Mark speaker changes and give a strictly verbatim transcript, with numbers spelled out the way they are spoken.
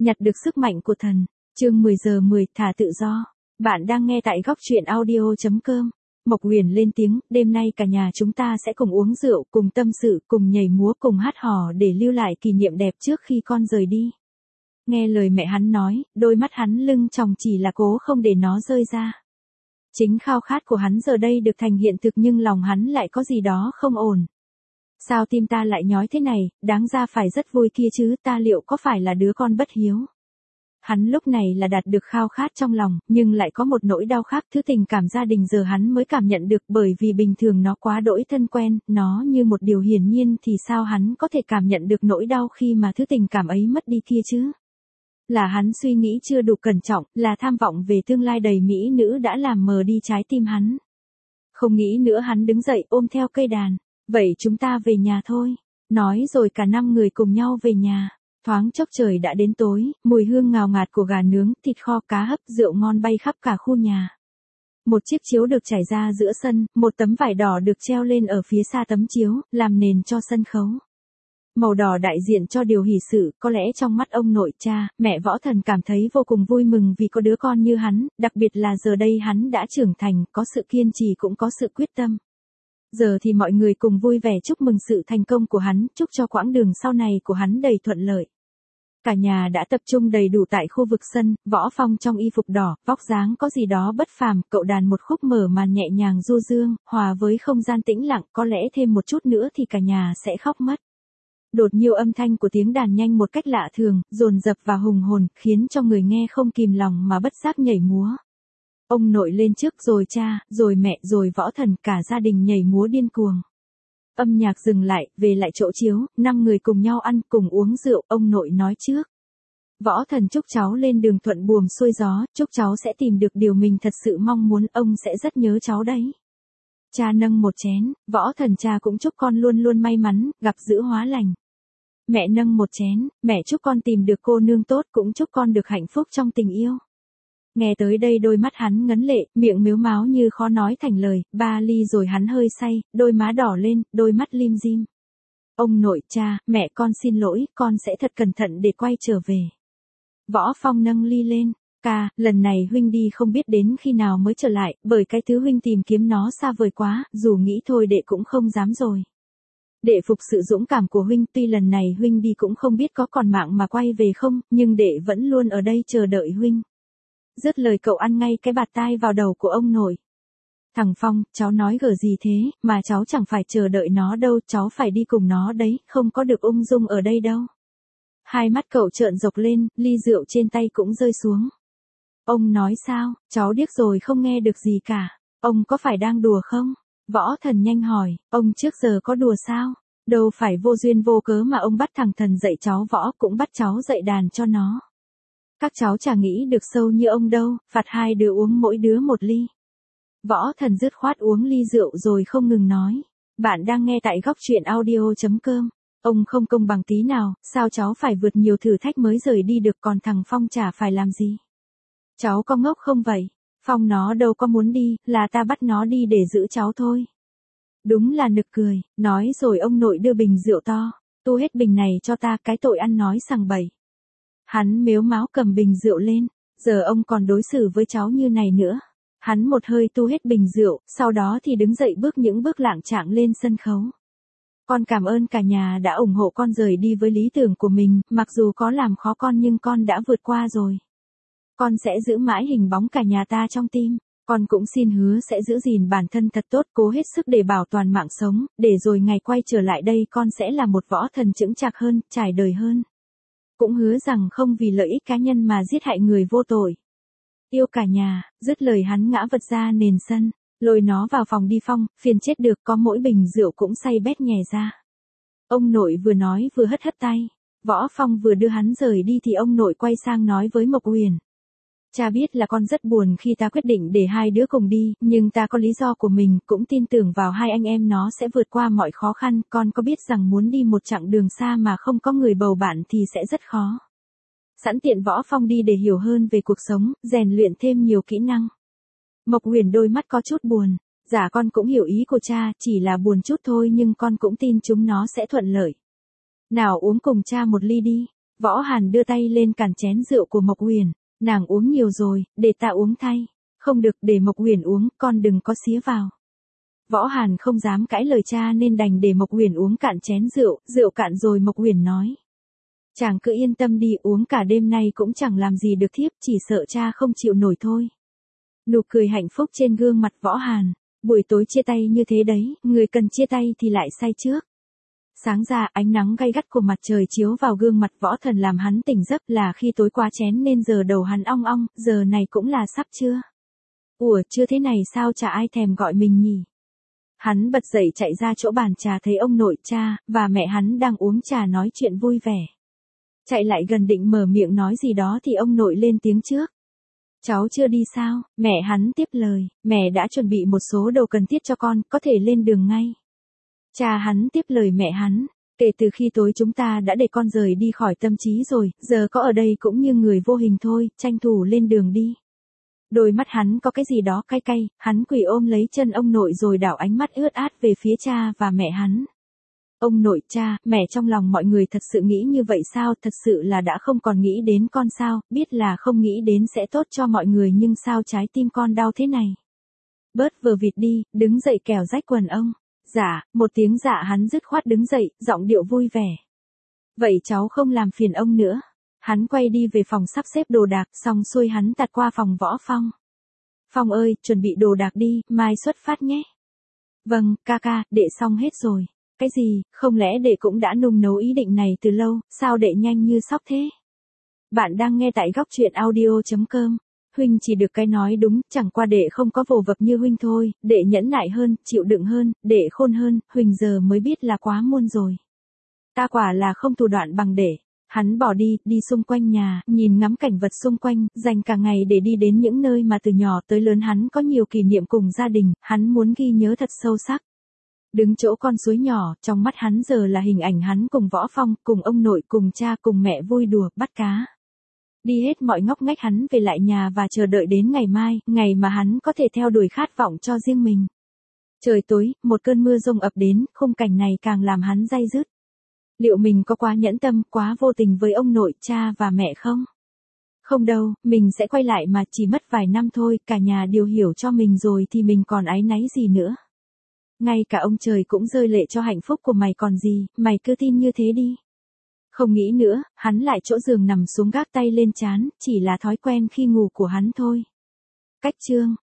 Speaker 1: Nhặt được sức mạnh của thần. Chương mười giờ mười, thả tự do. Bạn đang nghe tại góc truyện audio chấm com. Mộc Huyền lên tiếng, đêm nay cả nhà chúng ta sẽ cùng uống rượu, cùng tâm sự, cùng nhảy múa, cùng hát hò để lưu lại kỷ niệm đẹp trước khi con rời đi. Nghe lời mẹ hắn nói, đôi mắt hắn lưng tròng chỉ là cố không để nó rơi ra. Chính khao khát của hắn giờ đây được thành hiện thực nhưng lòng hắn lại có gì đó không ổn. Sao tim ta lại nhói thế này, đáng ra phải rất vui kia chứ, ta liệu có phải là đứa con bất hiếu? Hắn lúc này là đạt được khao khát trong lòng, nhưng lại có một nỗi đau khác, thứ tình cảm gia đình giờ hắn mới cảm nhận được, bởi vì bình thường nó quá đỗi thân quen, nó như một điều hiển nhiên thì sao hắn có thể cảm nhận được nỗi đau khi mà thứ tình cảm ấy mất đi kia chứ? Là hắn suy nghĩ chưa đủ cẩn trọng, là tham vọng về tương lai đầy mỹ nữ đã làm mờ đi trái tim hắn. Không nghĩ nữa hắn đứng dậy ôm theo cây đàn. Vậy chúng ta về nhà thôi. Nói rồi cả năm người cùng nhau về nhà. Thoáng chốc trời đã đến tối, mùi hương ngào ngạt của gà nướng, thịt kho, cá hấp, rượu ngon bay khắp cả khu nhà. Một chiếc chiếu được trải ra giữa sân, một tấm vải đỏ được treo lên ở phía xa tấm chiếu, làm nền cho sân khấu. Màu đỏ đại diện cho điều hỷ sự, có lẽ trong mắt ông nội, cha, mẹ Võ Thần cảm thấy vô cùng vui mừng vì có đứa con như hắn, đặc biệt là giờ đây hắn đã trưởng thành, có sự kiên trì cũng có sự quyết tâm. Giờ thì mọi người cùng vui vẻ chúc mừng sự thành công của hắn, chúc cho quãng đường sau này của hắn đầy thuận lợi. Cả nhà đã tập trung đầy đủ tại khu vực sân, Võ Phong trong y phục đỏ, vóc dáng có gì đó bất phàm, cậu đàn một khúc mở màn nhẹ nhàng du dương, hòa với không gian tĩnh lặng, có lẽ thêm một chút nữa thì cả nhà sẽ khóc mất. Đột nhiều âm thanh của tiếng đàn nhanh một cách lạ thường, dồn dập và hùng hồn, khiến cho người nghe không kìm lòng mà bất giác nhảy múa. Ông nội lên trước rồi cha, rồi mẹ, rồi Võ Thần, cả gia đình nhảy múa điên cuồng. Âm nhạc dừng lại, về lại chỗ chiếu, năm người cùng nhau ăn, cùng uống rượu, ông nội nói trước. Võ Thần chúc cháu lên đường thuận buồm xuôi gió, chúc cháu sẽ tìm được điều mình thật sự mong muốn, ông sẽ rất nhớ cháu đấy. Cha nâng một chén, Võ Thần cha cũng chúc con luôn luôn may mắn, gặp dữ hóa lành. Mẹ nâng một chén, mẹ chúc con tìm được cô nương tốt, cũng chúc con được hạnh phúc trong tình yêu. Nghe tới đây đôi mắt hắn ngấn lệ, miệng mếu máo như khó nói thành lời, ba ly rồi hắn hơi say, đôi má đỏ lên, đôi mắt lim dim. Ông nội, cha, mẹ con xin lỗi, con sẽ thật cẩn thận để quay trở về. Võ Phong nâng ly lên, ca, lần này huynh đi không biết đến khi nào mới trở lại, bởi cái thứ huynh tìm kiếm nó xa vời quá, dù nghĩ thôi đệ cũng không dám rồi. Đệ phục sự dũng cảm của huynh, tuy lần này huynh đi cũng không biết có còn mạng mà quay về không, nhưng đệ vẫn luôn ở đây chờ đợi huynh. Dứt lời cậu ăn ngay cái bạt tai vào đầu của ông nội. Thằng Phong, cháu nói gở gì thế, mà cháu chẳng phải chờ đợi nó đâu, cháu phải đi cùng nó đấy, không có được ung dung ở đây đâu. Hai mắt cậu trợn rộc lên, ly rượu trên tay cũng rơi xuống. Ông nói sao, cháu điếc rồi không nghe được gì cả, ông có phải đang đùa không? Võ Thần nhanh hỏi, ông trước giờ có đùa sao? Đâu phải vô duyên vô cớ mà ông bắt thằng Thần dạy cháu võ, cũng bắt cháu dạy đàn cho nó. Các cháu chả nghĩ được sâu như ông đâu, phạt hai đứa uống mỗi đứa một ly. Võ Thần dứt khoát uống ly rượu rồi không ngừng nói. Bạn đang nghe tại góc truyện audio chấm com. Ông không công bằng tí nào, sao cháu phải vượt nhiều thử thách mới rời đi được, còn thằng Phong chả phải làm gì. Cháu có ngốc không vậy? Phong nó đâu có muốn đi, là ta bắt nó đi để giữ cháu thôi. Đúng là nực cười, nói rồi ông nội đưa bình rượu to. Tu hết bình này cho ta, cái tội ăn nói sằng bậy. Hắn mếu máo cầm bình rượu lên, giờ ông còn đối xử với cháu như này nữa. Hắn một hơi tu hết bình rượu, sau đó thì đứng dậy bước những bước lạng chạng lên sân khấu. Con cảm ơn cả nhà đã ủng hộ con rời đi với lý tưởng của mình, mặc dù có làm khó con nhưng con đã vượt qua rồi. Con sẽ giữ mãi hình bóng cả nhà ta trong tim. Con cũng xin hứa sẽ giữ gìn bản thân thật tốt, cố hết sức để bảo toàn mạng sống, để rồi ngày quay trở lại đây con sẽ là một võ thần chững chạc hơn, trải đời hơn. Cũng hứa rằng không vì lợi ích cá nhân mà giết hại người vô tội. Yêu cả nhà, dứt lời hắn ngã vật ra nền sân, lôi nó vào phòng đi. Phong, phiền chết được, có mỗi bình rượu cũng say bét nhè ra. Ông nội vừa nói vừa hất hất tay. Võ Phong vừa đưa hắn rời đi thì ông nội quay sang nói với Mộc Huyền. Cha biết là con rất buồn khi ta quyết định để hai đứa cùng đi, nhưng ta có lý do của mình, cũng tin tưởng vào hai anh em nó sẽ vượt qua mọi khó khăn. Con có biết rằng muốn đi một chặng đường xa mà không có người bầu bạn thì sẽ rất khó. Sẵn tiện Võ Phong đi để hiểu hơn về cuộc sống, rèn luyện thêm nhiều kỹ năng. Mộc Huyền đôi mắt có chút buồn. Dạ con cũng hiểu ý của cha, chỉ là buồn chút thôi nhưng con cũng tin chúng nó sẽ thuận lợi. Nào uống cùng cha một ly đi. Võ Hàn đưa tay lên cản chén rượu của Mộc Huyền, nàng uống nhiều rồi, để ta uống thay. Không được, để Mộc Huyền uống, con đừng có xía vào. Võ Hàn không dám cãi lời cha nên đành để Mộc Huyền uống cạn chén rượu, rượu cạn rồi Mộc Huyền nói. Chàng cứ yên tâm đi, uống cả đêm nay cũng chẳng làm gì được thiếp, chỉ sợ cha không chịu nổi thôi. Nụ cười hạnh phúc trên gương mặt Võ Hàn, buổi tối chia tay như thế đấy, người cần chia tay thì lại say trước. Sáng ra ánh nắng gay gắt của mặt trời chiếu vào gương mặt Võ Thần làm hắn tỉnh giấc, là khi tối qua chén nên giờ đầu hắn ong ong, giờ này cũng là sắp trưa. Ủa, chưa thế này sao chả ai thèm gọi mình nhỉ? Hắn bật dậy chạy ra chỗ bàn trà thấy ông nội, cha và mẹ hắn đang uống trà nói chuyện vui vẻ. Chạy lại gần định mở miệng nói gì đó thì ông nội lên tiếng trước. Cháu chưa đi sao? Mẹ hắn tiếp lời, mẹ đã chuẩn bị một số đồ cần thiết cho con, có thể lên đường ngay. Cha hắn tiếp lời mẹ hắn, kể từ khi tối chúng ta đã để con rời đi khỏi tâm trí rồi, giờ có ở đây cũng như người vô hình thôi, tranh thủ lên đường đi. Đôi mắt hắn có cái gì đó cay cay, hắn quỳ ôm lấy chân ông nội rồi đảo ánh mắt ướt át về phía cha và mẹ hắn. Ông nội, cha, mẹ, trong lòng mọi người thật sự nghĩ như vậy sao, thật sự là đã không còn nghĩ đến con sao, biết là không nghĩ đến sẽ tốt cho mọi người nhưng sao trái tim con đau thế này. Bớt vờ vịt đi, đứng dậy kẻo rách quần ông. Dạ, một tiếng dạ hắn dứt khoát đứng dậy, giọng điệu vui vẻ. Vậy cháu không làm phiền ông nữa. Hắn quay đi về phòng sắp xếp đồ đạc, xong xuôi hắn tạt qua phòng Võ Phong. Phong ơi, chuẩn bị đồ đạc đi, mai xuất phát nhé. Vâng, ca ca, đệ xong hết rồi. Cái gì, không lẽ đệ cũng đã nung nấu ý định này từ lâu, sao đệ nhanh như sóc thế? Bạn đang nghe tại góc truyện audio chấm com. Huynh chỉ được cái nói đúng, chẳng qua đệ không có vồ vập như huynh thôi, đệ nhẫn nại hơn, chịu đựng hơn, đệ khôn hơn, huynh giờ mới biết là quá muôn rồi. Ta quả là không thủ đoạn bằng đệ. Hắn bỏ đi, đi xung quanh nhà, nhìn ngắm cảnh vật xung quanh, dành cả ngày để đi đến những nơi mà từ nhỏ tới lớn hắn có nhiều kỷ niệm cùng gia đình, hắn muốn ghi nhớ thật sâu sắc. Đứng chỗ con suối nhỏ, trong mắt hắn giờ là hình ảnh hắn cùng Võ Phong, cùng ông nội, cùng cha, cùng mẹ vui đùa, bắt cá. Đi hết mọi ngóc ngách hắn về lại nhà và chờ đợi đến ngày mai, ngày mà hắn có thể theo đuổi khát vọng cho riêng mình. Trời tối, một cơn mưa rông ập đến, khung cảnh này càng làm hắn day dứt. Liệu mình có quá nhẫn tâm, quá vô tình với ông nội, cha và mẹ không? Không đâu, mình sẽ quay lại mà, chỉ mất vài năm thôi, cả nhà đều hiểu cho mình rồi thì mình còn áy náy gì nữa. Ngay cả ông trời cũng rơi lệ cho hạnh phúc của mày còn gì, mày cứ tin như thế đi. Không nghĩ nữa, hắn lại chỗ giường nằm xuống gác tay lên trán, chỉ là thói quen khi ngủ của hắn thôi. Cách chương